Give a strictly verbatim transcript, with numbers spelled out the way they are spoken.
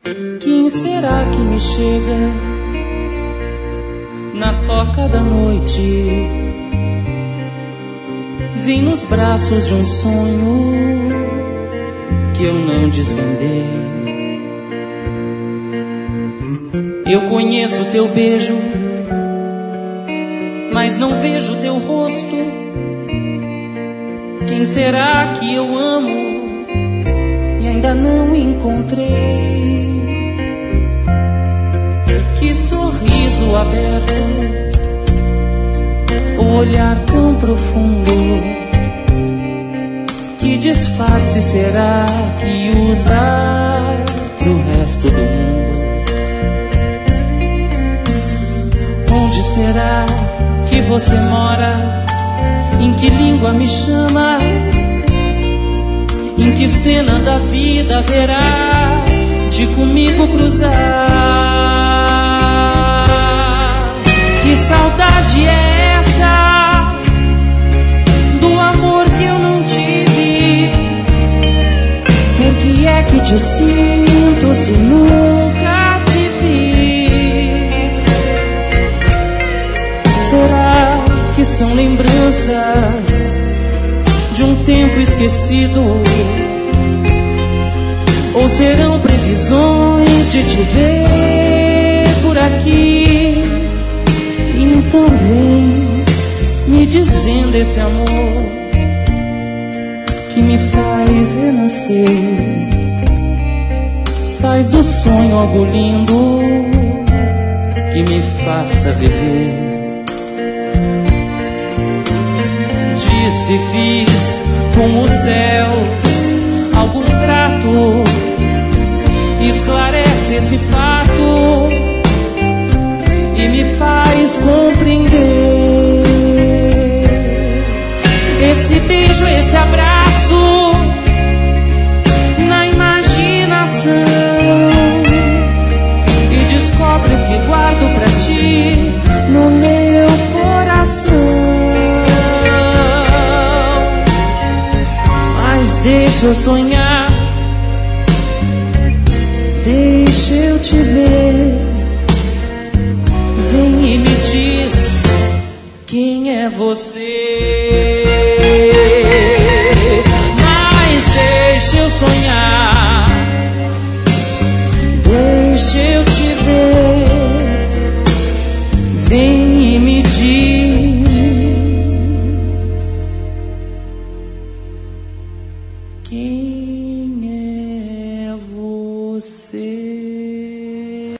Quem será que me chega na toca da noite? Vem nos braços de um sonho que eu não desvendei. Eu conheço teu beijo, mas não vejo teu rosto. Quem será que eu amo e ainda não encontrei? Que sorriso aberto, o olhar tão profundo. Que disfarce será que usa pro resto do mundo? Onde será que você mora? Em que língua me chama? Em que cena da vida haverá de comigo cruzar? Que saudade é essa do amor que eu não tive? Por que é que te sinto se nunca te vi? Será que são lembranças de um tempo esquecido? Ou serão previsões de te ver por aqui? Então vem, me desvenda esse amor que me faz renascer, faz do sonho algo lindo que me faça viver. Se fiz com os céus algum trato, esclarece esse fato e me faz compreender. Esse beijo, esse abraço na imaginação, e descobre o que guardo pra ti no meu coração. Deixa eu sonhar, deixa eu te ver. Vem e me diz quem é você. Mas deixa eu sonhar, deixa